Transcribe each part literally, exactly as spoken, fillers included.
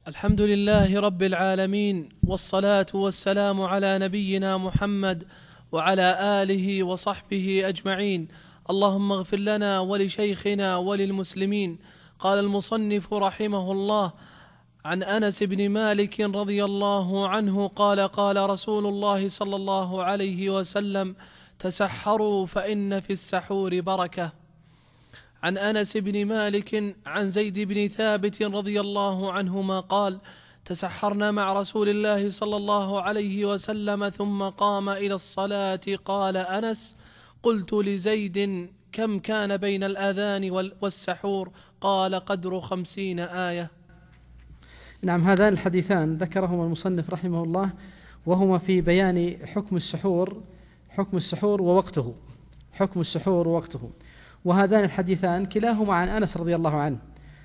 الحمد لله رب العالمين، والصلاة والسلام على نبينا محمد وعلى آله وصحبه أجمعين. اللهم اغفر لنا ولشيخنا وللمسلمين. قال المصنف رحمه الله: عن أنس بن مالك رضي الله عنه قال: قال رسول الله صلى الله عليه وسلم: تسحروا فإن في السحور بركة. عن أنس بن مالك عن زيد بن ثابت رضي الله عنهما قال: تسحرنا مع رسول الله صلى الله عليه وسلم ثم قام إلى الصلاة. قال أنس: قلت لزيد: كم كان بين الأذان والسحور؟ قال: قدر خمسين آية. نعم، هذان الحديثان ذكرهما المصنف رحمه الله، وهما في بيان حكم السحور حكم السحور ووقته حكم السحور ووقته وهذان الحديثان كلاهما عن أنس رضي الله عنه.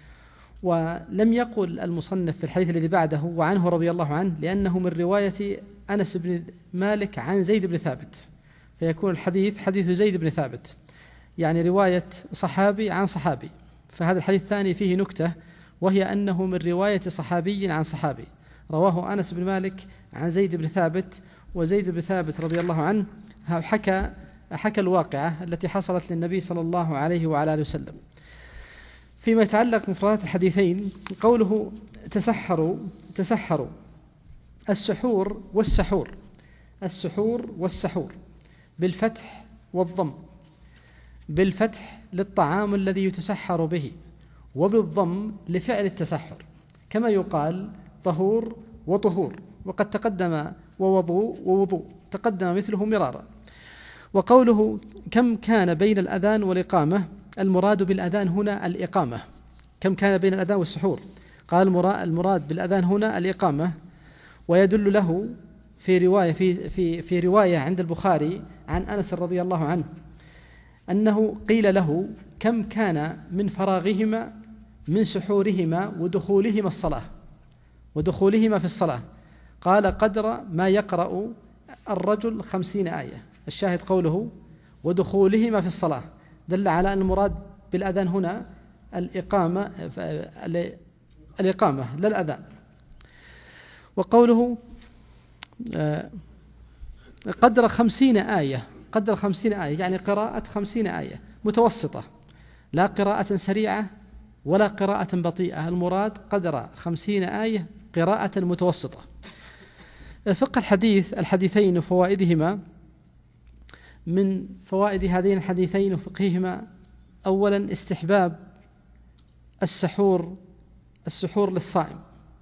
ولم يقل المصنف في الحديث الذي بعده وعنه رضي الله عنه، لأنه من رواية أنس بن مالك عن زيد بن ثابت، فيكون الحديث حديث زيد بن ثابت، يعني رواية صحابي عن صحابي. فهذا الحديث الثاني فيه نكتة، وهي أنه من رواية صحابي عن صحابي، رواه أنس بن مالك عن زيد بن ثابت، وزيد بن ثابت رضي الله عنه حكى حكى الواقعة التي حصلت للنبي صلى الله عليه وعلى آله وسلم. فيما يتعلق مفردات الحديثين، قوله تسحروا تسحروا السحور والسحور السحور والسحور بالفتح والضم، بالفتح للطعام الذي يتسحر به، وبالضم لفعل التسحر، كما يقال طهور وطهور، وقد تقدم ووضوء ووضوء تقدم مثله مرارا. وقوله كم كان بين الأذان والإقامة، المراد بالأذان هنا الإقامة. كم كان بين الأذان والسحور؟ قال المراد بالأذان هنا الإقامة. ويدل له في رواية في في في رواية عند البخاري عن أنس رضي الله عنه أنه قيل له: كم كان من فراغهما من سحورهما ودخولهما الصلاة ودخولهما في الصلاة؟ قال: قدر ما يقرأ الرجل خمسين آية. الشاهد قوله ودخولهما في الصلاة دل على أن المراد بالأذان هنا الإقامة الإقامة لا الأذان. وقوله قدر خمسين آية قدر خمسين آية يعني قراءة خمسين آية متوسطة، لا قراءة سريعة ولا قراءة بطيئة، المراد قدر خمسين آية قراءة متوسطة. فقه الحديث الحديثين وفوائدهما: من فوائد هذين الحديثين وفقههما: أولا استحباب السحور السحور للصائم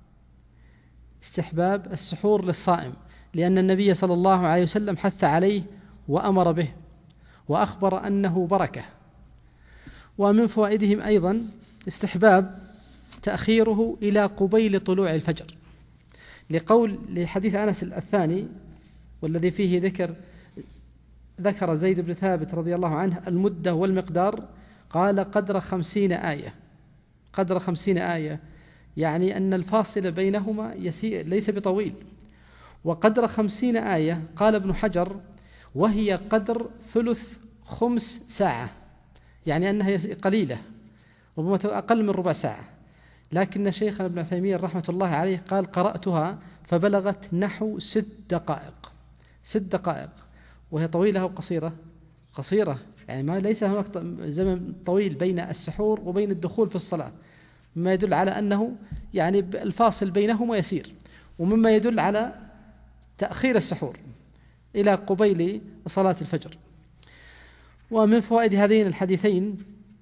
استحباب السحور للصائم لأن النبي صلى الله عليه وسلم حث عليه وأمر به وأخبر أنه بركة. ومن فوائدهم أيضا استحباب تأخيره إلى قبيل طلوع الفجر، لقول لحديث أنس الثاني والذي فيه ذكر ذكر زيد بن ثابت رضي الله عنه المدة والمقدار، قال قدر خمسين آية قدر خمسين آية يعني أن الفاصل بينهما يسير ليس بطويل. وقدر خمسين آية قال ابن حجر وهي قدر ثلث خمس ساعة، يعني أنها قليلة ربما أقل من ربع ساعة. لكن شيخنا ابن عثيمين رحمة الله عليه قال قرأتها فبلغت نحو ست دقائق ست دقائق وهي طويلة أو قصيرة؟ قصيرة، يعني ما ليس هناك زمن طويل بين السحور وبين الدخول في الصلاة، مما يدل على أنه يعني الفاصل بينهما يسير، ومما يدل على تأخير السحور إلى قبيل صلاة الفجر. ومن فوائد هذين الحديثين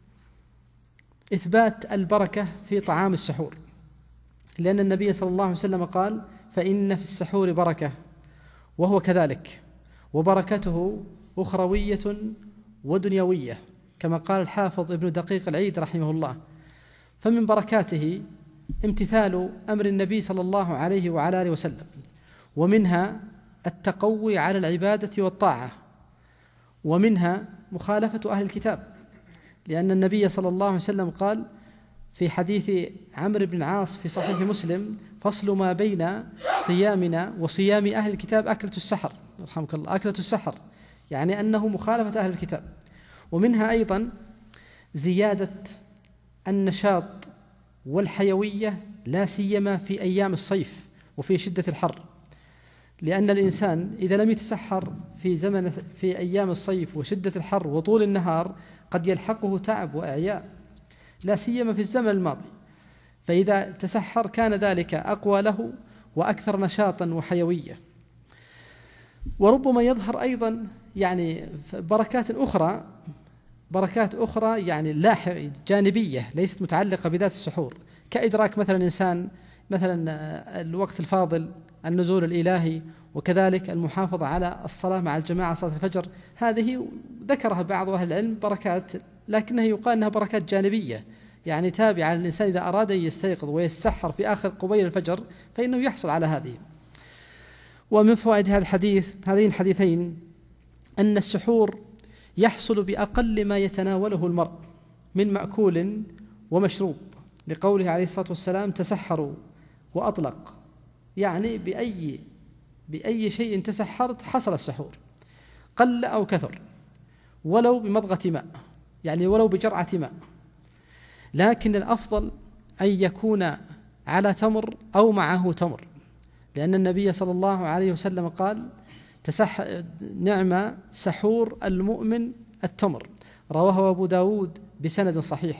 إثبات البركة في طعام السحور، لأن النبي صلى الله عليه وسلم قال: فإن في السحور بركة، وهو كذلك، وبركته أخروية ودنيوية، كما قال الحافظ ابن دقيق العيد رحمه الله. فمن بركاته امتثال أمر النبي صلى الله عليه وعلى آله وسلم، ومنها التقوي على العبادة والطاعة، ومنها مخالفة أهل الكتاب، لأن النبي صلى الله عليه وسلم قال في حديث عمرو بن العاص في صحيح مسلم: فصل ما بين صيامنا وصيام أهل الكتاب أكلة السحر، رحمك الله، أكلة السحر، يعني أنه مخالفة أهل الكتاب. ومنها أيضا زيادة النشاط والحيوية لا سيما في أيام الصيف وفي شدة الحر، لأن الإنسان إذا لم يتسحر في زمن في أيام الصيف وشدة الحر وطول النهار قد يلحقه تعب وإعياء، لا سيما في الزمن الماضي، فإذا تسحر كان ذلك أقوى له وأكثر نشاطا وحيوية. وربما يظهر أيضا يعني بركات أخرى بركات أخرى يعني لاحقة جانبية ليست متعلقة بذات السحور، كإدراك مثلا إنسان مثلا الوقت الفاضل، النزول الإلهي، وكذلك المحافظة على الصلاة مع الجماعة صلاة الفجر. هذه ذكرها بعض أهل العلم بركات، لكنها يقال أنها بركات جانبية يعني تابعة للإنسان إذا أراد أن يستيقظ ويتسحر في آخر قبيل الفجر فإنه يحصل على هذه. ومن فوائد هذا الحديث هذين الحديثين أن السحور يحصل بأقل ما يتناوله المرء من مأكول ومشروب، لقوله عليه الصلاة والسلام: تسحروا وأطلق، يعني بأي بأي شيء تسحرت حصل السحور، قل أو كثر، ولو بمضغة ماء، يعني ولو بجرعة ماء. لكن الأفضل أن يكون على تمر أو معه تمر، لأن النبي صلى الله عليه وسلم قال: تسح نعم سحور المؤمن التمر، رواه أبو داود بسند صحيح.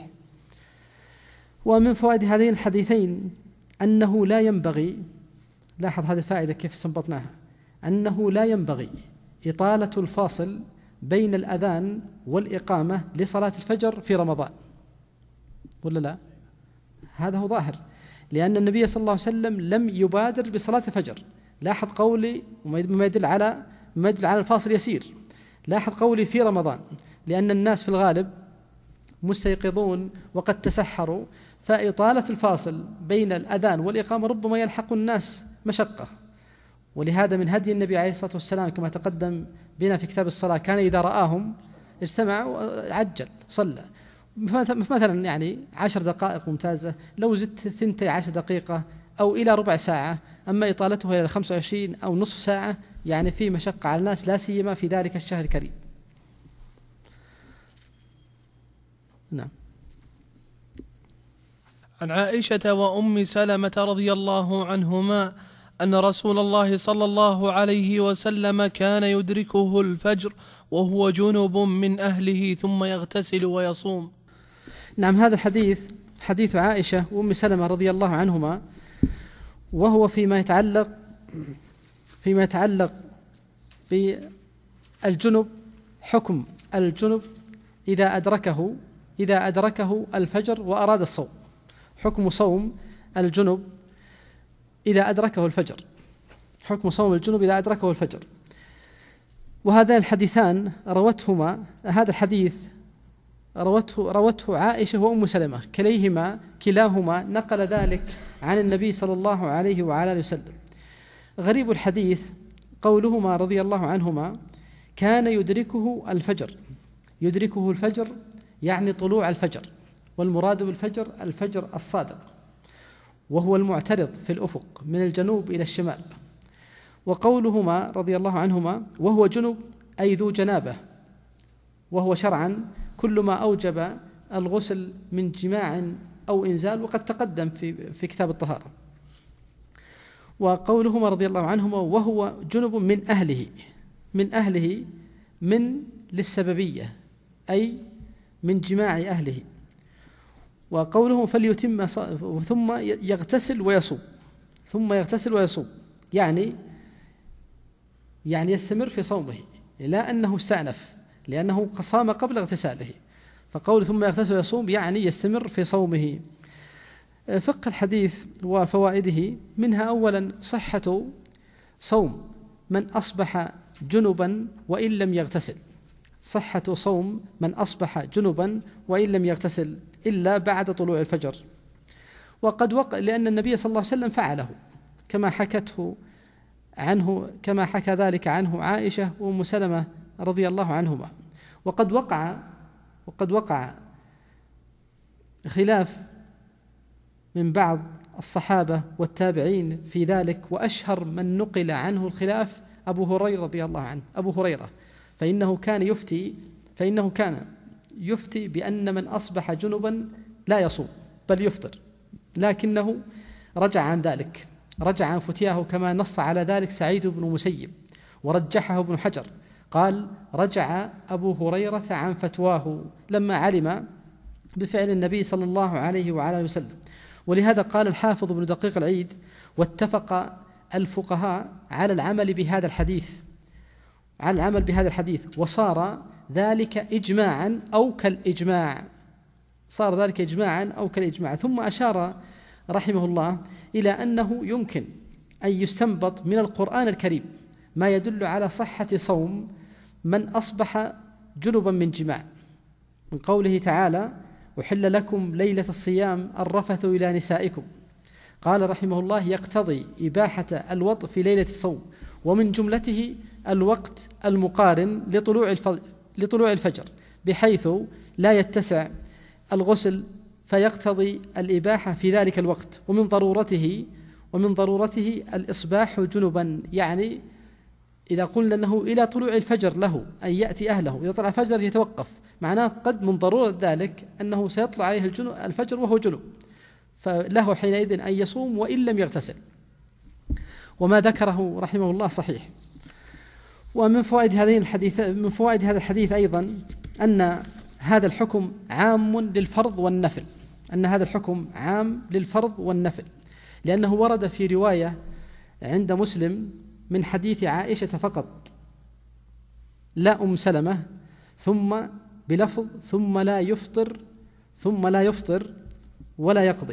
ومن فوائد هذين الحديثين أنه لا ينبغي، لاحظ هذه الفائدة كيف استنبطناها، أنه لا ينبغي إطالة الفاصل بين الأذان والإقامة لصلاة الفجر في رمضان، ولا لا؟ هذا هو ظاهر، لأن النبي صلى الله عليه وسلم لم يبادر بصلاة الفجر. لاحظ قولي وما يدل على ما يدل على الفاصل يسير. لاحظ قولي في رمضان، لأن الناس في الغالب مستيقظون وقد تسحروا، فإطالة الفاصل بين الأذان والإقامة ربما يلحق الناس مشقة. ولهذا من هدي النبي عليه الصلاة والسلام كما تقدم بنا في كتاب الصلاة كان إذا رآهم اجتمع وعجل صلى. مثلا يعني عشر دقائق ممتازة، لو زدت ثنتي عشر دقيقة أو إلى ربع ساعة، أما إطالتها إلى خمسة وعشرين أو نصف ساعة يعني في مشقة على الناس، لا سيما في ذلك الشهر الكريم. نعم. عن عائشة وأم سلمة رضي الله عنهما أن رسول الله صلى الله عليه وسلم كان يدركه الفجر وهو جنب من أهله ثم يغتسل ويصوم. نعم، هذا الحديث حديث عائشة وأم سلمة رضي الله عنهما، وهو فيما يتعلق فيما يتعلق بالجنب، حكم الجنب إذا أدركه إذا أدركه الفجر وأراد الصوم، حكم صوم الجنب إذا أدركه الفجر، حكم صوم الجنب إذا أدركه الفجر. وهذان الحديثان روتهما هذا الحديث روته روته عائشة وأم سلمة، كليهما كلاهما نقل ذلك عن النبي صلى الله عليه وعلى آله وسلم. غريب الحديث قولهما رضي الله عنهما كان يدركه الفجر، يدركه الفجر يعني طلوع الفجر، والمراد بالفجر الفجر الصادق، وهو المعترض في الأفق من الجنوب إلى الشمال. وقولهما رضي الله عنهما وهو جنب أي ذو جنابة، وهو شرعا كل ما أوجب الغسل من جماع أو إنزال، وقد تقدم في في كتاب الطهارة. وقولهما رضي الله عنهما وهو جنب من أهله، من أهله من للسببية أي من جماع أهله. وقوله فليتم ثم يغتسل ويصوم، ثم يغتسل ويصوم يعني يعني يستمر في صومه، لا أنه استأنف لأنه صام قبل اغتساله، فقول ثم يغتسل ويصوم يعني يستمر في صومه. فقه الحديث وفوائده منها أولا صحة صوم من أصبح جنبا وإن لم يغتسل، صحة صوم من أصبح جنبا وإن لم يغتسل إلا بعد طلوع الفجر. وقد وقع لأن النبي صلى الله عليه وسلم فعله كما حكته عنه كما حكى ذلك عنه عائشة وأم سلمة رضي الله عنهما. وقد وقع وقد وقع خلاف من بعض الصحابة والتابعين في ذلك، وأشهر من نقل عنه الخلاف أبو هريرة رضي الله عنه أبو هريرة فإنه كان يفتي فإنه كان يفتي بأن من أصبح جنبا لا يصوم بل يفطر، لكنه رجع عن ذلك، رجع عن فتياه كما نص على ذلك سعيد بن مسيب ورجحه ابن حجر. قال رجع أبو هريرة عن فتواه لما علم بفعل النبي صلى الله عليه وعلى وسلم. ولهذا قال الحافظ ابن دقيق العيد واتفق الفقهاء على العمل بهذا الحديث على العمل بهذا الحديث وصار ذلك إجماعا أو كالإجماع صار ذلك إجماعا أو كالإجماع. ثم أشار رحمه الله إلى أنه يمكن أن يستنبط من القرآن الكريم ما يدل على صحة صوم من أصبح جنبا من جماع، من قوله تعالى أحل لكم ليلة الصيام الرفث إلى نسائكم. قال رحمه الله يقتضي إباحة الوطء في ليلة الصوم، ومن جملته الوقت المقارن لطلوع لطلوع الفجر بحيث لا يتسع الغسل فيقتضي الإباحة في ذلك الوقت. ومن ضرورته ومن ضرورته الإصباح جنبا، يعني إذا قلنا أنه إلى طلوع الفجر له أن يأتي أهله، إذا طلع الفجر يتوقف، معناه قد من ضرورة ذلك أنه سيطلع عليه الفجر وهو جنب، فله حينئذ أن يصوم وإن لم يغتسل. وما ذكره رحمه الله صحيح. ومن فوائد هذين الحديث من فوائد هذا الحديث أيضا أن هذا الحكم عام للفرض والنفل أن هذا الحكم عام للفرض والنفل لأنه ورد في رواية عند مسلم من حديث عائشة فقط لا أم سلمة، ثم بلفظ ثم لا يفطر ثم لا يفطر ولا يقضي.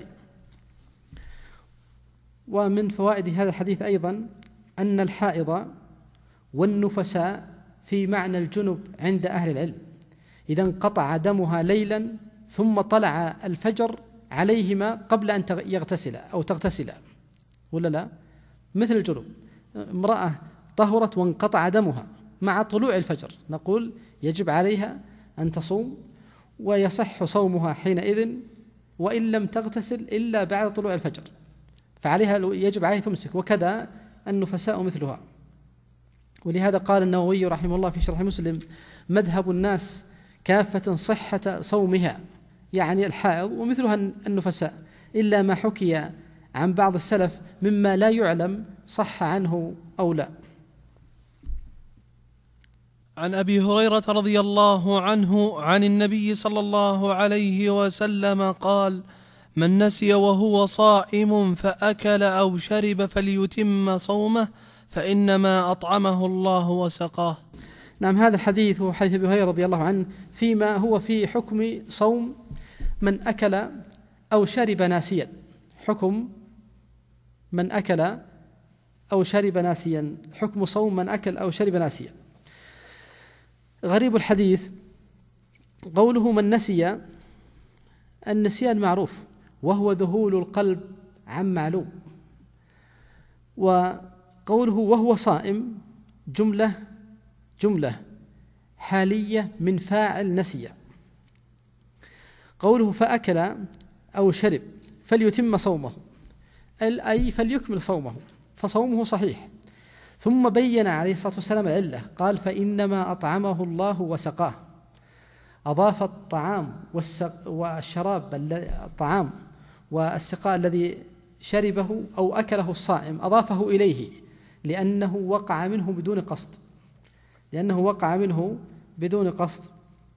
ومن فوائد هذا الحديث أيضا أن الحائض والنفساء في معنى الجنب عند أهل العلم، إذا انقطع دمها ليلا ثم طلع الفجر عليهما قبل أن يغتسل أو تغتسل، ولا لا؟ مثل الجنب، امرأة طهرت وانقطع دمها مع طلوع الفجر، نقول يجب عليها أن تصوم ويصح صومها حينئذ وإن لم تغتسل إلا بعد طلوع الفجر، فعليها يجب عليها تمسك. وكذا النفساء مثلها. ولهذا قال النووي رحمه الله في شرح مسلم مذهب الناس كافة صحة صومها، يعني الحائض ومثلها النفساء، إلا ما حكي عن بعض السلف مما لا يعلم صح عنه أو لا. عن أبي هريرة رضي الله عنه عن النبي صلى الله عليه وسلم قال: من نسي وهو صائم فأكل أو شرب فليتم صومه فإنما أطعمه الله وسقاه. نعم، هذا الحديث هو حديث أبي هريرة رضي الله عنه فيما هو في حكم صوم من أكل أو شرب ناسيا. حكم من أكل أو شرب ناسيا، حكم صوم من أكل أو شرب ناسيا. غريب الحديث قوله من نسي، النسيان معروف وهو ذهول القلب عن معلوم، وقوله وهو صائم جملة جملة حالية من فاعل نسي. قوله فأكل أو شرب فليتم صومه، أي فليكمل صومه، فصومه صحيح. ثم بين عليه الصلاة والسلام العلة، قال فإنما أطعمه الله وسقاه، أضاف الطعام والشراب الطعام والسقاء الذي شربه أو أكله الصائم أضافه إليه لأنه وقع منه بدون قصد لأنه وقع منه بدون قصد.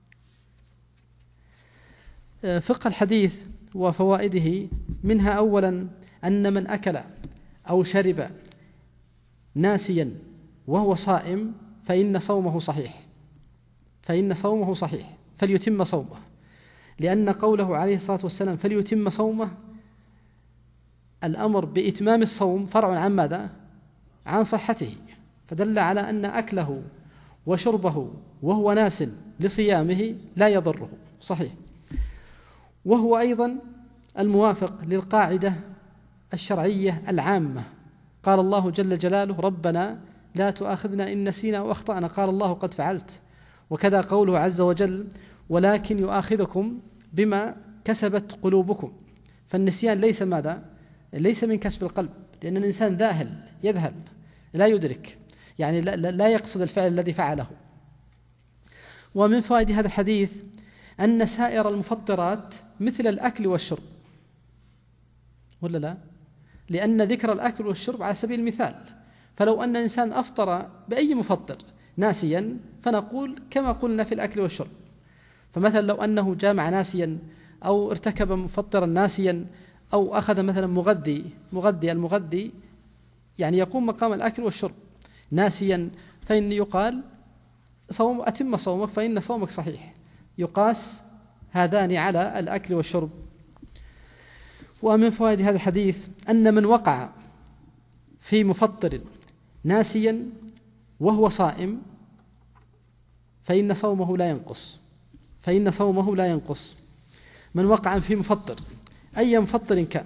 فقه الحديث وفوائده منها أولا أن من أكل أو شرب ناسيا وهو صائم فإن صومه صحيح فإن صومه صحيح فليتم صومه، لأن قوله عليه الصلاة والسلام فليتم صومه، الأمر بإتمام الصوم فرع عن ماذا؟ عن صحته، فدل على أن أكله وشربه وهو ناس لصيامه لا يضره، صحيح. وهو أيضا الموافق للقاعدة الشرعية العامة، قال الله جل جلاله ربنا لا تؤاخذنا إن نسينا أو أخطأنا، قال الله قد فعلت. وكذا قوله عز وجل ولكن يؤاخذكم بما كسبت قلوبكم، فالنسيان ليس ماذا؟ ليس من كسب القلب، لأن الإنسان ذاهل يذهل لا يدرك، يعني لا يقصد الفعل الذي فعله. ومن فوائد هذا الحديث أن سائر المفطرات مثل الأكل والشرب، ولا لا؟ لأن ذكر الأكل والشرب على سبيل المثال، فلو أن إنسان أفطر بأي مفطر ناسيا فنقول كما قلنا في الأكل والشرب. فمثلا لو أنه جامع ناسيا أو ارتكب مفطرا ناسيا أو أخذ مثلا مغذي مغذي المغذي يعني يقوم مقام الأكل والشرب ناسيا، فإن يقال صوم أتم صومك فإن صومك صحيح، يقاس هذان على الأكل والشرب. ومن فوائد هذا الحديث أن من وقع في مفطر ناسيا وهو صائم فإن صومه لا ينقص فإن صومه لا ينقص من وقع في مفطر أي مفطر كان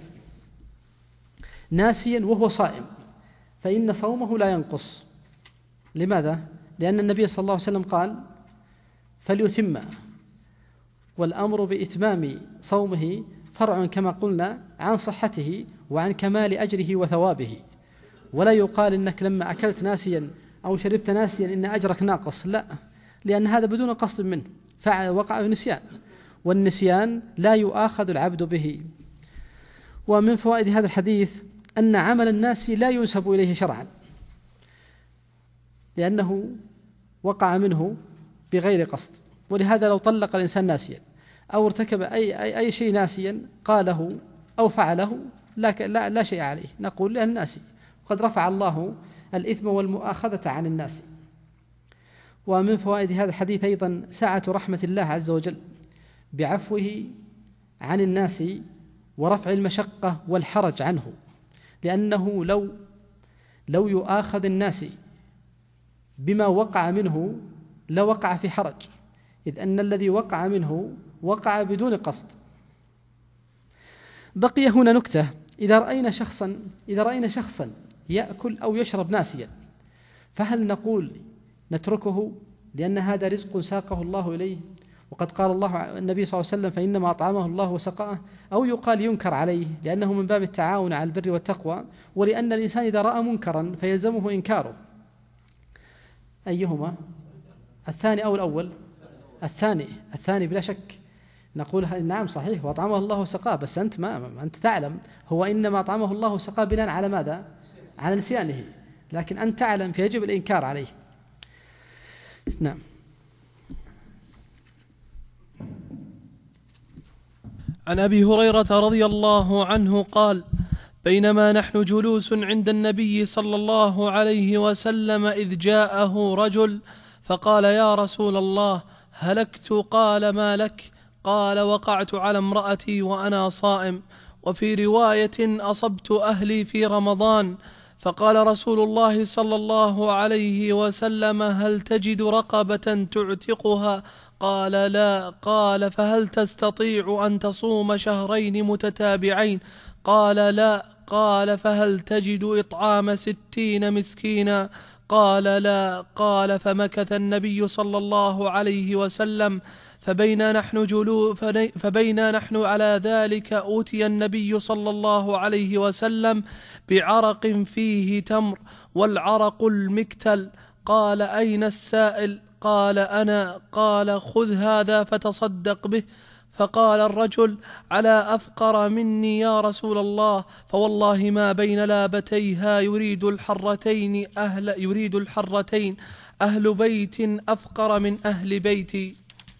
ناسيا وهو صائم فإن صومه لا ينقص. لماذا؟ لأن النبي صلى الله عليه وسلم قال فليتم، والأمر بإتمام صومه فرع كما قلنا عن صحته وعن كمال أجره وثوابه، ولا يقال إنك لما أكلت ناسيا أو شربت ناسيا إن أجرك ناقص، لا، لأن هذا بدون قصد منه فوقع في نسيان، والنسيان لا يؤاخذ العبد به. ومن فوائد هذا الحديث أن عمل الناس لا ينسب إليه شرعا، لأنه وقع منه بغير قصد، ولهذا لو طلق الإنسان ناسيا أو ارتكب أي, أي, أي شيء ناسيا قاله أو فعله لا, لا, لا شيء عليه، نقول لأن ناسي، وقد رفع الله الإثم والمؤاخذة عن الناس. ومن فوائد هذا الحديث أيضا سعة رحمة الله عز وجل بعفوه عن الناس ورفع المشقة والحرج عنه، لأنه لو لو يؤاخذ الناس بما وقع منه لوقع في حرج، إذ أن الذي وقع منه وقع بدون قصد. بقي هنا نكتة، إذا رأينا شخصا إذا رأينا شخصا يأكل أو يشرب ناسيا، فهل نقول نتركه لأن هذا رزق ساقه الله إليه وقد قال الله النبي صلى الله عليه وسلم فإنما أطعمه الله وسقاه، أو يقال ينكر عليه لأنه من باب التعاون على البر والتقوى، ولأن الإنسان إذا رأى منكرا فيلزمه إنكاره؟ أيهما؟ الثاني أو الأول؟ الثاني الثاني بلا شك. نقول نعم صحيح وأطعمه الله وسقاه، بس أنت ما أنت تعلم هو إنما أطعمه الله وسقاه بناء على ماذا؟ على نسيانه، لكن أنت تعلم فيجب الإنكار عليه. نعم. عن أبي هريرة رضي الله عنه قال: بينما نحن جلوس عند النبي صلى الله عليه وسلم إذ جاءه رجل فقال: يا رسول الله هلكت. قال: ما لك؟ قال: وقعت على امرأتي وأنا صائم. وفي رواية: أصبت أهلي في رمضان. فقال رسول الله صلى الله عليه وسلم: هل تجد رقبة تعتقها؟ قال: لا. قال: فهل تستطيع أن تصوم شهرين متتابعين؟ قال: لا. قال: فهل تجد إطعام ستين مسكينا؟ قال: لا. قال: فمكث النبي صلى الله عليه وسلم فبينا نحن جلو فبينا نحن على ذلك أوتي النبي صلى الله عليه وسلم بعرق فيه تمر، والعرق المكتل. قال: أين السائل؟ قال: أنا. قال: خذ هذا فتصدق به. فقال الرجل: على أفقر مني يا رسول الله، فوالله ما بين لابتيها يريد الحرتين أهل يريد الحرتين أهل بيت أفقر من أهل بيتي.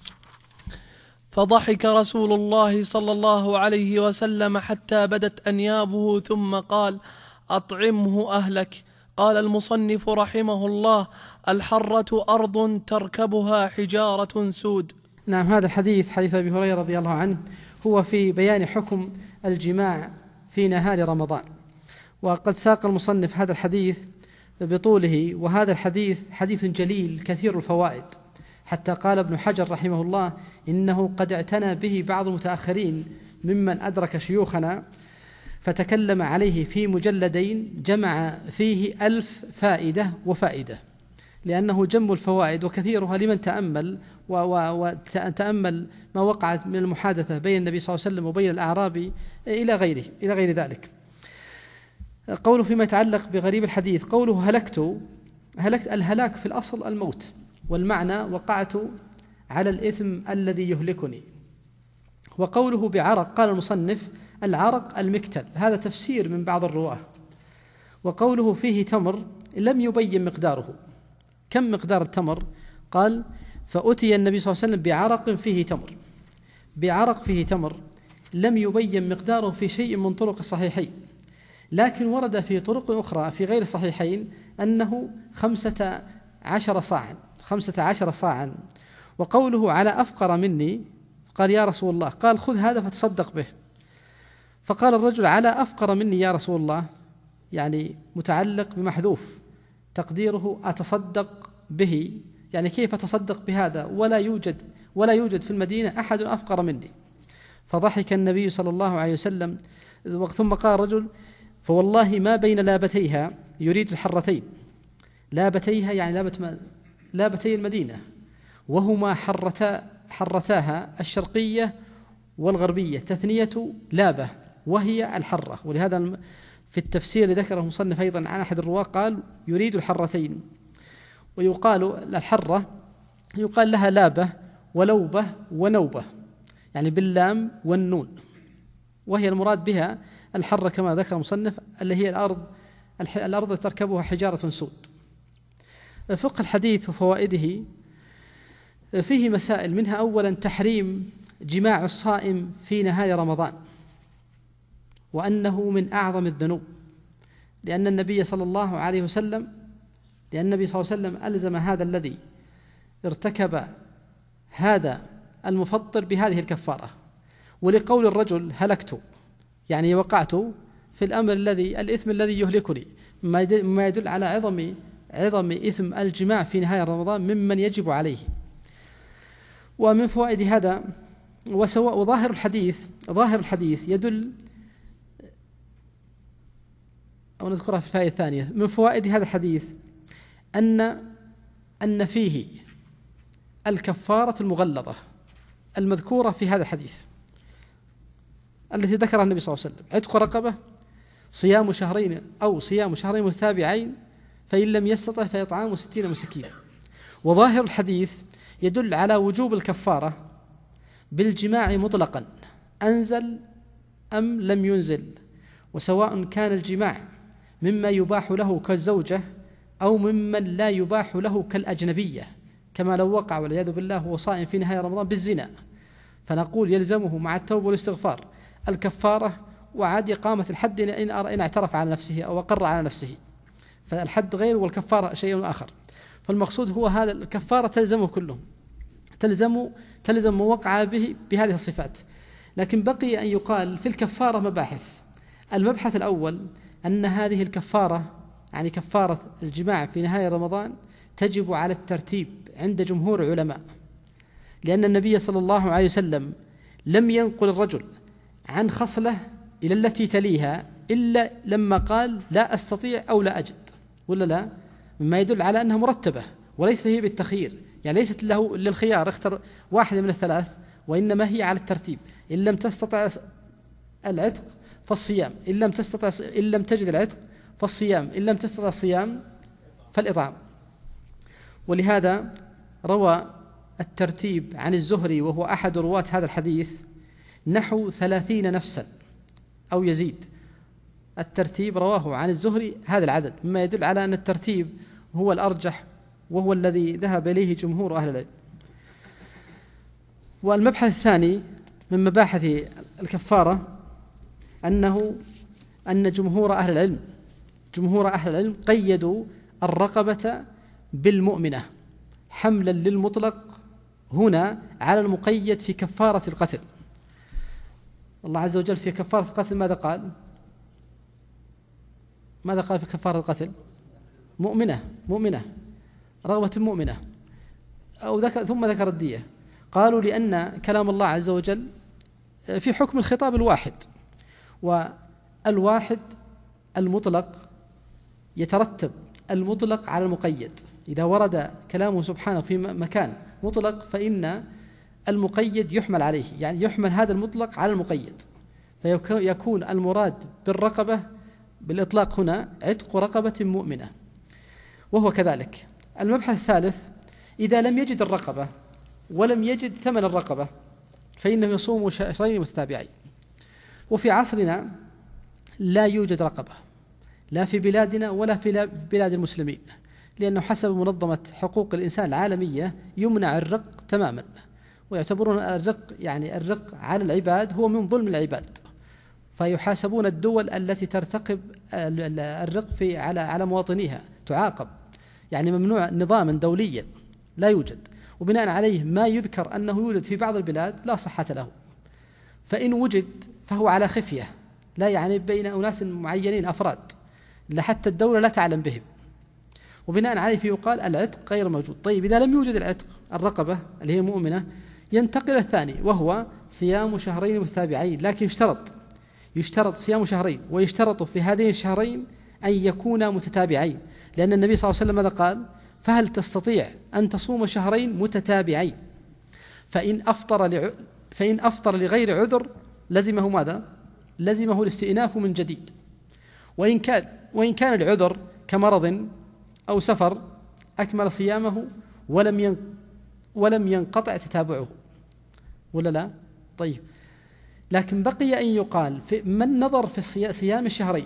فضحك رسول الله صلى الله عليه وسلم حتى بدت أنيابه ثم قال: أطعمه أهلك. قال المصنف رحمه الله: الحرة أرض تركبها حجارة سود. نعم. هذا الحديث حديث أبي هريرة رضي الله عنه هو في بيان حكم الجماع في نهار رمضان، وقد ساق المصنف هذا الحديث بطوله، وهذا الحديث حديث جليل كثير الفوائد، حتى قال ابن حجر رحمه الله إنه قد اعتنى به بعض المتأخرين ممن أدرك شيوخنا فتكلم عليه في مجلدين جمع فيه ألف فائدة وفائدة، لأنه جم الفوائد وكثيرها لمن تأمل وتأمل ما وقعت من المحادثة بين النبي صلى الله عليه وسلم وبين الأعرابي إلى غيره إلى غير ذلك. قوله فيما يتعلق بغريب الحديث، قوله هلكت هلكت الهلاك في الأصل الموت، والمعنى وقعت على الإثم الذي يهلكني. وقوله بعرق قال المصنف العرق المكتل، هذا تفسير من بعض الرواة. وقوله فيه تمر لم يبين مقداره، كم مقدار التمر؟ قال فأتي النبي صلى الله عليه وسلم بعرق فيه تمر، بعرق فيه تمر، لم يبين مقداره في شيء من طرق الصحيحين، لكن ورد في طرق أخرى في غير الصحيحين أنه خمسة عشر صاعا، خمسة عشر صاعا. وقوله على أفقر مني، قال يا رسول الله، قال خذ هذا فتصدق به. فقال الرجل على أفقر مني يا رسول الله، يعني متعلق بمحذوف تقديره أتصدق به، يعني كيف أتصدق بهذا ولا يوجد ولا يوجد في المدينة أحد أفقر مني. فضحك النبي صلى الله عليه وسلم، ثم قال الرجل فوالله ما بين لابتيها، يريد الحرتين، لابتيها يعني لابت لابتي المدينة، وهما حرتا حرتاها الشرقية والغربية، تثنية لابة وهي الحرة. ولهذا في التفسير اللي ذكره مصنف أيضا عن أحد الرواة قال يريد الحرتين. ويقال الحرة يقال لها لابة ولوبة ونوبة، يعني باللام والنون، وهي المراد بها الحرة كما ذكر مصنف اللي هي الأرض الأرض تركبها حجارة سود. فقه الحديث وفوائده فيه مسائل، منها أولا تحريم جماع الصائم في نهار رمضان، وأنه من أعظم الذنوب، لأن النبي صلى الله عليه وسلم لأن النبي صلى الله عليه وسلم ألزم هذا الذي ارتكب هذا المفطر بهذه الكفارة. ولقول الرجل هلكت، يعني وقعت في الأمر الذي الإثم الذي يهلكني، ما يدل على عظم عظم إثم الجماع في نهاية رمضان ممن يجب عليه. ومن فوائد هذا وسواء وظاهر الحديث ظاهر الحديث يدل، أو نذكرها في الفائدة الثانية من فوائد هذا الحديث أن أن فيه الكفارة المغلظة المذكورة في هذا الحديث التي ذكرها النبي صلى الله عليه وسلم، عتق رقبة، صيام شهرين أو صيام شهرين متتابعين، فإن لم يستطع فإطعام ستين مسكينا. وظاهر الحديث يدل على وجوب الكفارة بالجماع مطلقا، أنزل أم لم ينزل، وسواء كان الجماع مما يباح له كالزوجة أو ممن لا يباح له كالأجنبية، كما لو وقع والعياذ بالله هو صائم في نهاية رمضان بالزنا، فنقول يلزمه مع التوبة والاستغفار الكفارة وعاد إقامة الحد إن إن اعترف على نفسه أو أقر على نفسه، فالحد غير والكفارة شيء آخر. فالمقصود هو هذا، الكفارة تلزمه كله، تلزم تلزم وقع به بهذه الصفات. لكن بقي أن يقال في الكفارة مباحث. المبحث الأول أن هذه الكفارة، يعني كفارة الجماع في نهاية رمضان، تجب على الترتيب عند جمهور العلماء، لأن النبي صلى الله عليه وسلم لم ينقل الرجل عن خصلة إلى التي تليها إلا لما قال لا أستطيع أو لا أجد، ولا لا؟ مما يدل على أنها مرتبة وليست هي بالتخيير، يعني ليست له للخيار اختر واحدة من الثلاث، وإنما هي على الترتيب. إن لم تستطع العتق فالصيام، إن لم تستطع إن لم تجد العتق فالصيام، إن لم تستطع الصيام فالإطعام. ولهذا روى الترتيب عن الزهري وهو أحد رواة هذا الحديث نحو ثلاثين نفسا أو يزيد. الترتيب رواه عن الزهري هذا العدد، مما يدل على أن الترتيب هو الأرجح وهو الذي ذهب إليه جمهور أهل العلم. والمبحث الثاني من مباحث الكفارة أنه أن جمهور أهل العلم جمهور أهل العلم قيدوا الرقبة بالمؤمنة حملا للمطلق هنا على المقيد في كفارة القتل. الله عز وجل في كفارة القتل ماذا قال؟ ماذا قال في كفارة القتل؟ مؤمنة مؤمنة رغبة مؤمنة، أو ذكر ثم ذكر الدية. قالوا لأن كلام الله عز وجل في حكم الخطاب الواحد، والواحد المطلق يترتب المطلق على المقيد. إذا ورد كلامه سبحانه في مكان مطلق فإن المقيد يحمل عليه، يعني يحمل هذا المطلق على المقيد، فيكون المراد بالرقبة بالإطلاق هنا عتق رقبة مؤمنة. وهو كذلك. المبحث الثالث إذا لم يجد الرقبة ولم يجد ثمن الرقبة فإنه يصوم شهرين متتابعين. وفي عصرنا لا يوجد رقبة لا في بلادنا ولا في بلاد المسلمين، لأنه حسب منظمة حقوق الإنسان العالمية يمنع الرق تماما، ويعتبرون الرق يعني الرق على العباد هو من ظلم العباد، فيحاسبون الدول التي ترتقب الرق في على على مواطنيها تعاقب، يعني ممنوع نظاما دوليا لا يوجد، وبناء عليه ما يذكر أنه يوجد في بعض البلاد لا صحة له، فإن وجد فهو على خفية لا يعني بين أناس معينين أفراد حتى الدولة لا تعلم بهم، وبناء عليه يقال العتق غير موجود. طيب إذا لم يوجد العتق الرقبة اللي هي مؤمنة ينتقل الثاني وهو صيام شهرين متتابعين، لكن يشترط يشترط صيام شهرين، ويشترط في هذين الشهرين أن يكونا متتابعين، لأن النبي صلى الله عليه وسلم ماذا قال؟ فهل تستطيع أن تصوم شهرين متتابعين؟ فإن أفطر لع... فإن أفطر لغير عذر لزمه ماذا؟ لزمه الاستئناف من جديد، وإن كان وإن كان العذر كمرض أو سفر أكمل صيامه ولم ين... ولم ينقطع تتابعه، ولا لا؟ طيب، لكن بقي أن يقال في من نظر في صيام الشهرين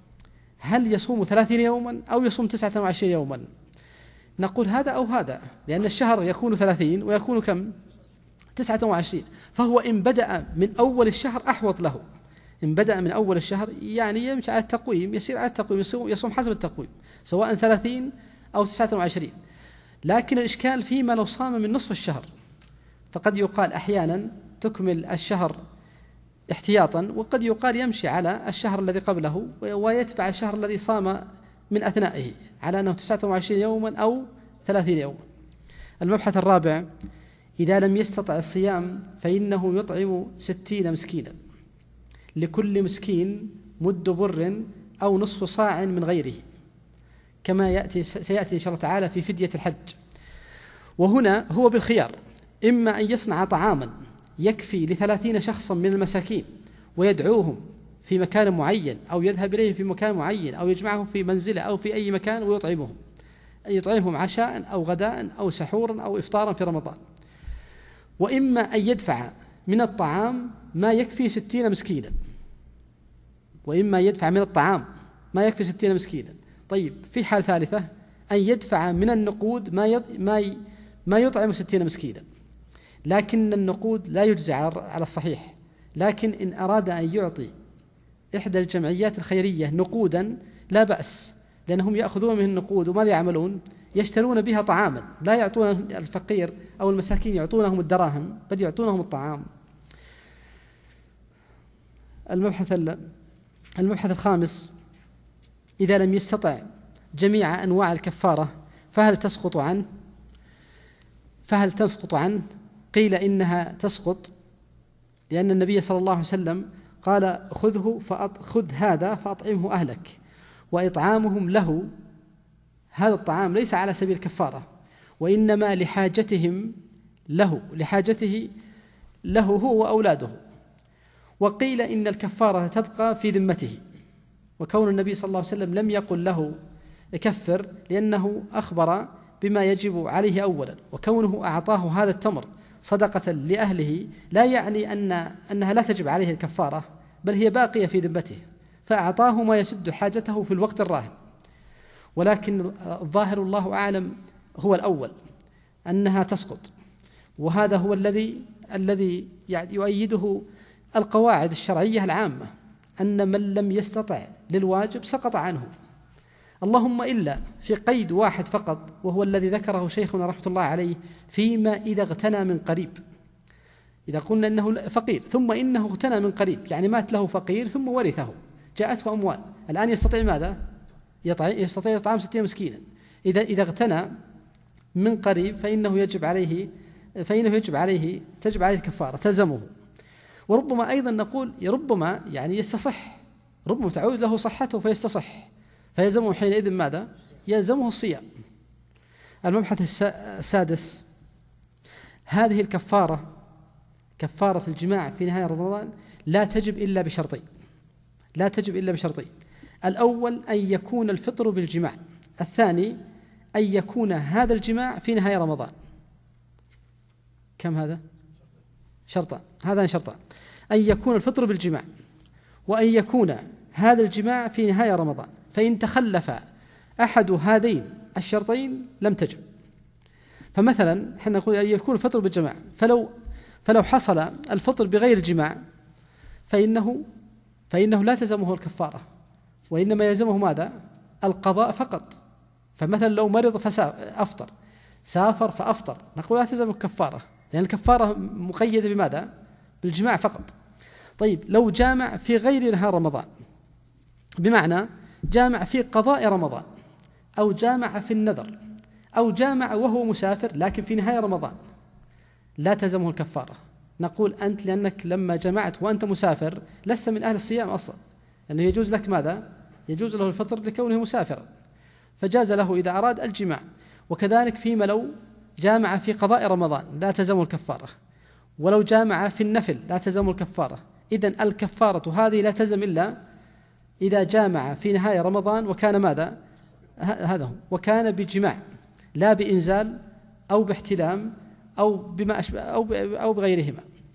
هل يصوم ثلاثين يوما أو يصوم تسعة وعشرين يوما؟ نقول هذا أو هذا، لأن الشهر يكون ثلاثين ويكون كم؟ تسعة وعشرين، فهو إن بدأ من أول الشهر أحوط له، إن بدأ من أول الشهر يعني يمشي على التقويم، يسير على التقويم، يصوم حسب التقويم سواء ثلاثين أو تسعة وعشرين. لكن الإشكال فيما لو صام من نصف الشهر، فقد يقال أحيانا تكمل الشهر احتياطا، وقد يقال يمشي على الشهر الذي قبله ويتبع الشهر الذي صام من أثنائه على أنه تسعة وعشرين يوما أو ثلاثين يوما. المبحث الرابع: إذا لم يستطع الصيام فإنه يطعم ستين مسكينا، لكل مسكين مد بر أو نصف صاع من غيره، كما يأتي سيأتي إن شاء الله تعالى في فدية الحج. وهنا هو بالخيار، إما أن يصنع طعاما يكفي لثلاثين شخصا من المساكين ويدعوهم في مكان معين، أو يذهب إليهم في مكان معين، أو يجمعهم في منزله أو في أي مكان ويطعمهم، يطعمهم عشاء أو غداء أو سحورا أو إفطارا في رمضان. وإما أن يدفع من الطعام ما يكفي ستين مسكينا، وإما يدفع من الطعام ما يكفي ستين مسكينا. طيب، في حال ثالثة أن يدفع من النقود ما ما ما يطعم ستين مسكينا، لكن النقود لا يجزي على الصحيح، لكن إن أراد أن يعطي إحدى الجمعيات الخيرية نقودا لا بأس، لأنهم يأخذون من النقود وماذا يعملون؟ يشترون بها طعاما، لا يعطون الفقير أو المساكين يعطونهم الدراهم، بل يعطونهم الطعام. المبحث المبحث الخامس: إذا لم يستطع جميع أنواع الكفارة فهل تسقط عنه؟ فهل تسقط عنه؟ قيل إنها تسقط، لأن النبي صلى الله عليه وسلم قال: خذه فأط... خذ هذا فأطعمه أهلك، وإطعامهم له هذا الطعام ليس على سبيل الكفارة، وإنما لحاجتهم له لحاجته له هو وأولاده. وقيل إن الكفارة تبقى في ذمته، وكون النبي صلى الله عليه وسلم لم يقل له كفر لأنه أخبر بما يجب عليه أولا، وكونه أعطاه هذا التمر صدقة لأهله لا يعني أن أنها لا تجب عليه الكفارة، بل هي باقية في ذمته، فأعطاه ما يسد حاجته في الوقت الراهن. ولكن الظاهر الله أعلم هو الأول، أنها تسقط، وهذا هو الذي الذي يؤيده القواعد الشرعية العامة، أن من لم يستطع للواجب سقط عنه، اللهم إلا في قيد واحد فقط، وهو الذي ذكره شيخنا رحمة الله عليه: فيما إذا اغتنى من قريب. إذا قلنا إنه فقير ثم إنه اغتنى من قريب، يعني مات له فقير ثم ورثه، جاءته أموال، الآن يستطيع ماذا؟ يستطيع إطعام ستين مسكينا. إذا إذا اغتنى من قريب فإنه يجب عليه فإنه يجب عليه تجب عليه الكفارة، تلزمه. وربما أيضا نقول ربما يعني يستصح، ربما تعود له صحته فيستصح، فيلزمه حينئذ ماذا؟ يلزمه الصيام. المبحث السادس: هذه الكفارة كفارة الجماع في نهاية رمضان لا تجب إلا بشرطين لا تجب إلا بشرطين الأول أن يكون الفطر بالجماع، الثاني أن يكون هذا الجماع في نهاية رمضان. كم هذا؟ شرطان، هذان شرطان: أن يكون الفطر بالجماع، وأن يكون هذا الجماع في نهاية رمضان، فإن تخلف أحد هذين الشرطين لم تجب. فمثلا حين نقول أن يكون الفطر بالجماع، فلو فلو حصل الفطر بغير الجماع فإنه فإنه لا تلزمه الكفارة، وإنما يلزمه ماذا؟ القضاء فقط. فمثلا لو مرض فأفطر، سافر فأفطر، نقول لا تلزمه الكفارة، لأن الكفارة مقيدة بماذا؟ بالجماع فقط. طيب لو جامع في غير نهار رمضان، بمعنى جامع في قضاء رمضان، أو جامع في النذر، أو جامع وهو مسافر لكن في نهاية رمضان، لا تلزمه الكفارة. نقول أنت لأنك لما جمعت وأنت مسافر لست من أهل الصيام أصلا، لأنه يجوز لك ماذا؟ يجوز له الفطر لكونه مسافرا، فجاز له إذا أراد الجماع. وكذلك فيما لو جامع في قضاء رمضان لا تلزمه الكفارة، ولو جامع في النفل لا تلزمه الكفارة. إذن الكفارة هذه لا تلزم إلا إذا جامع في نهاية رمضان وكان ماذا؟ هذا هو، وكان بجماع لا بإنزال أو باحتلام أو بما أشبه أو أو بغيرهما.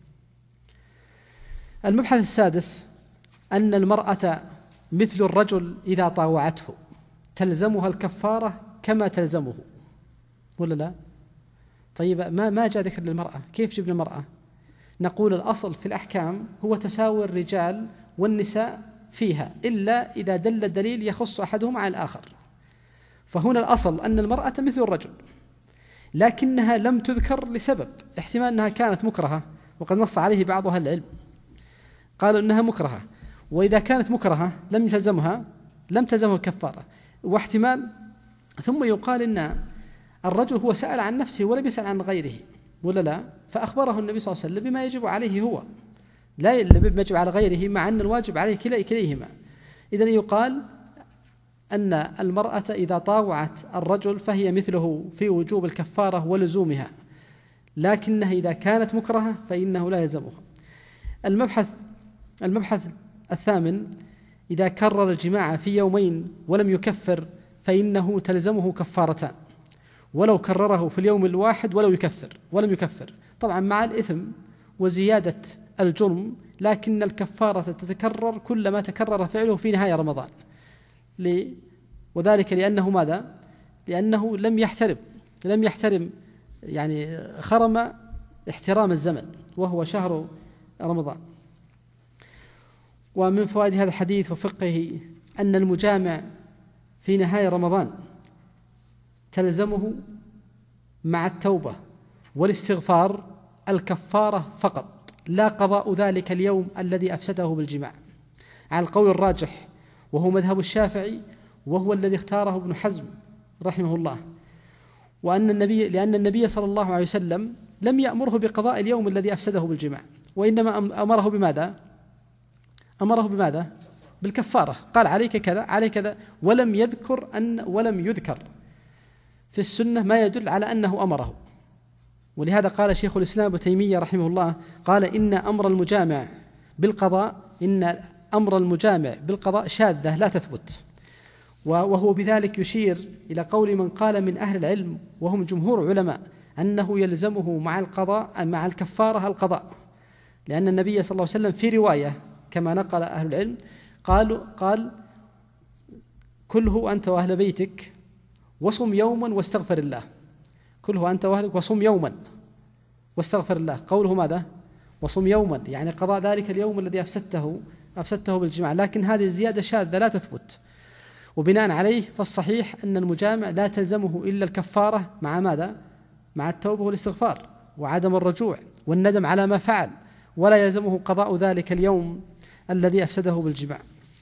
المبحث السادس أن المرأة مثل الرجل إذا طاوعته تلزمها الكفارة كما تلزمه، ولا لا؟ طيب ما ما جاء ذكر للمرأة، كيف جبنا المرأة؟ نقول الأصل في الأحكام هو تساوي الرجال والنساء فيها، إلا إذا دل الدليل يخص أحدهما على الآخر. فهنا الأصل أن المرأة مثل الرجل، لكنها لم تذكر لسبب، احتمال أنها كانت مكرهة، وقد نص عليه بعض أهل العلم قالوا أنها مكرهة، وإذا كانت مكرهة لم تلزمها لم تلزمه الكفارة. واحتمال ثم يقال إن الرجل هو سأل عن نفسه ولم يسأل عن غيره، ولا لا؟ فأخبره النبي صلى الله عليه وسلم بما يجب عليه هو، لا بما يجب على غيره، مع أن الواجب عليه كليهما. إذن يقال أن المرأة إذا طاوعت الرجل فهي مثله في وجوب الكفارة ولزومها، لكنها إذا كانت مكرهة فإنه لا يلزمها. المبحث المبحث الثامن إذا كرر الجماع في يومين ولم يكفر فإنه تلزمه كفارتان، ولو كرره في اليوم الواحد ولو يكفر ولم يكفر، طبعا مع الإثم وزيادة الجرم، لكن الكفارة تتكرر كلما تكرر فعله في نهاية رمضان، وذلك لأنه ماذا؟ لأنه لم يحترم لم يحترم يعني خرم احترام الزمن وهو شهر رمضان. ومن فوائد هذا الحديث وفقهه أن المجامع في نهاية رمضان تلزمه مع التوبة والاستغفار الكفارة فقط، لا قضاء ذلك اليوم الذي أفسده بالجماع، على القول الراجح وهو مذهب الشافعي، وهو الذي اختاره ابن حزم رحمه الله. وأن النبي لأن النبي صلى الله عليه وسلم لم يأمره بقضاء اليوم الذي أفسده بالجماع، وإنما أمره بماذا؟ أمره بماذا؟ بالكفارة، قال عليك كذا عليك كذا، ولم يذكر أن ولم يذكر في السنة ما يدل على أنه أمره. ولهذا قال شيخ الإسلام ابن تيمية رحمه الله قال إن أمر المجامع بالقضاء إن أمر المجامع بالقضاء شاذة لا تثبت، وهو بذلك يشير إلى قول من قال من أهل العلم وهم جمهور علماء أنه يلزمه مع القضاء مع الكفارة القضاء، لأن النبي صلى الله عليه وسلم في رواية كما نقل أهل العلم قالوا قال كله أنت وأهل بيتك وصم يوما واستغفر الله، كله أنت وأهلك وصم يوما واستغفر الله، قوله ماذا؟ وصم يوما، يعني قضاء ذلك اليوم الذي أفسدته أفسدته بالجماع، لكن هذه الزيادة شاذة لا تثبت. وبناء عليه فالصحيح أن المجامع لا تلزمه إلا الكفارة مع ماذا؟ مع التوبة والاستغفار وعدم الرجوع والندم على ما فعل، ولا يلزمه قضاء ذلك اليوم الذي أفسده بالجماع.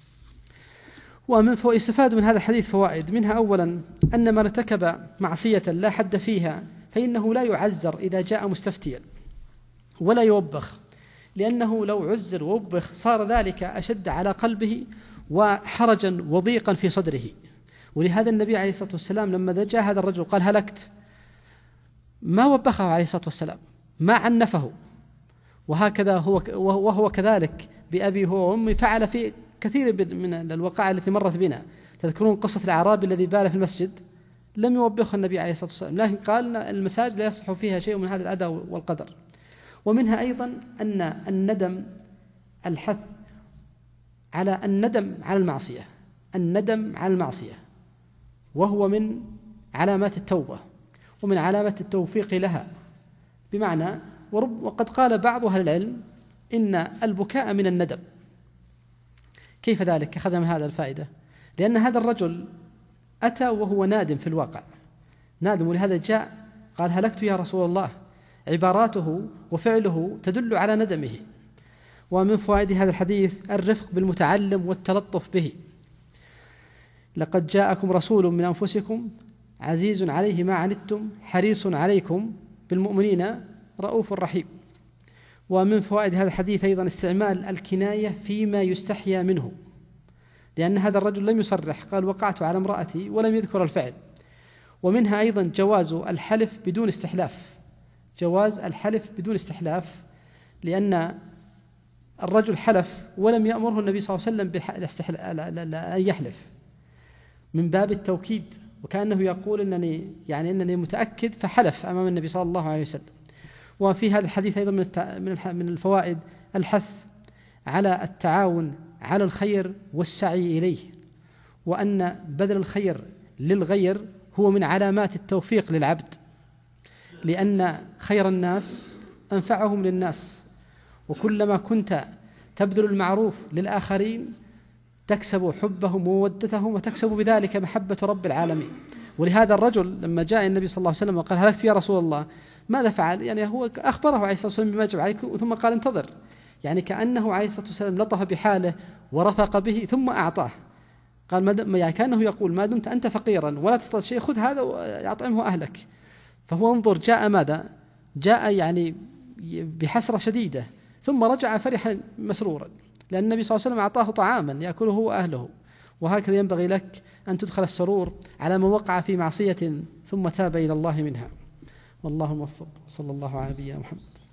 ومن فوائد استفاد من هذا الحديث فوائد، منها أولا أن من ارتكب معصية لا حد فيها فإنه لا يعزر إذا جاء مستفتيا ولا يوبخ، لأنه لو عزر ووبخ صار ذلك أشد على قلبه وحرجا وضيقا في صدره. ولهذا النبي عليه الصلاة والسلام لما جاء هذا الرجل قال هلكت ما وبخه عليه الصلاة والسلام، ما عنفه، وهكذا هو وهو كذلك بأبي هو وأمي فعل في كثير من الوقائع التي مرت بنا. تذكرون قصة الأعرابي الذي بال في المسجد؟ لم يوبخه النبي عليه الصلاة والسلام، لكن قال المساجد لا يصح فيها شيء من هذا الأذى والقدر. ومنها أيضا أن الندم الحث على الندم على المعصية، الندم على المعصية، وهو من علامات التوبة ومن علامة التوفيق لها. بمعنى ورب وقد قال بعض أهل العلم إن البكاء من الندم. كيف ذلك؟ أخذ من هذا الفائدة، لأن هذا الرجل أتى وهو نادم في الواقع، نادم، ولهذا جاء قال هلكت يا رسول الله. عباراته وفعله تدل على ندمه. ومن فوائد هذا الحديث الرفق بالمتعلم والتلطف به. لقد جاءكم رسول من أنفسكم عزيز عليه ما عنتم حريص عليكم بالمؤمنين رؤوف رحيم. ومن فوائد هذا الحديث أيضا استعمال الكناية فيما يستحيا منه، لأن هذا الرجل لم يصرح، قال وقعت على امرأتي ولم يذكر الفعل. ومنها أيضا جواز الحلف بدون استحلاف، جواز الحلف بدون استحلاف، لأن الرجل حلف ولم يأمره النبي صلى الله عليه وسلم أن يحلف من باب التوكيد، وكأنه يقول إنني يعني إنني متأكد، فحلف أمام النبي صلى الله عليه وسلم. وفي هذا الحديث أيضا من من الفوائد الحث على التعاون على الخير والسعي إليه، وأن بذل الخير للغير هو من علامات التوفيق للعبد، لأن خير الناس أنفعهم للناس، وكلما كنت تبذل المعروف للآخرين تكسب حبهم ومودتهم، وتكسب بذلك محبة رب العالمين. ولهذا الرجل لما جاء النبي صلى الله عليه وسلم وقال هلكت يا رسول الله، ماذا فعل؟ يعني هو أخبره عليه الصلاة والسلام بما جب عليك، ثم قال انتظر، يعني كأنه عليه الصلاة والسلام لطف بحاله ورفق به ثم أعطاه. قال ما يعني كأنه يقول ما دمت أنت فقيرا ولا تستطيع شيء خذ هذا وأطعمه أهلك. فهو انظر جاء ماذا؟ جاء يعني بحسرة شديدة، ثم رجع فرحا مسرورا، لأن النبي صلى الله عليه وسلم أعطاه طعاما يأكله هو أهله. وهكذا ينبغي لك أن تدخل السرور على من وقع في معصية ثم تاب إلى الله منها. والله موفق. صلى الله على نبينا محمد.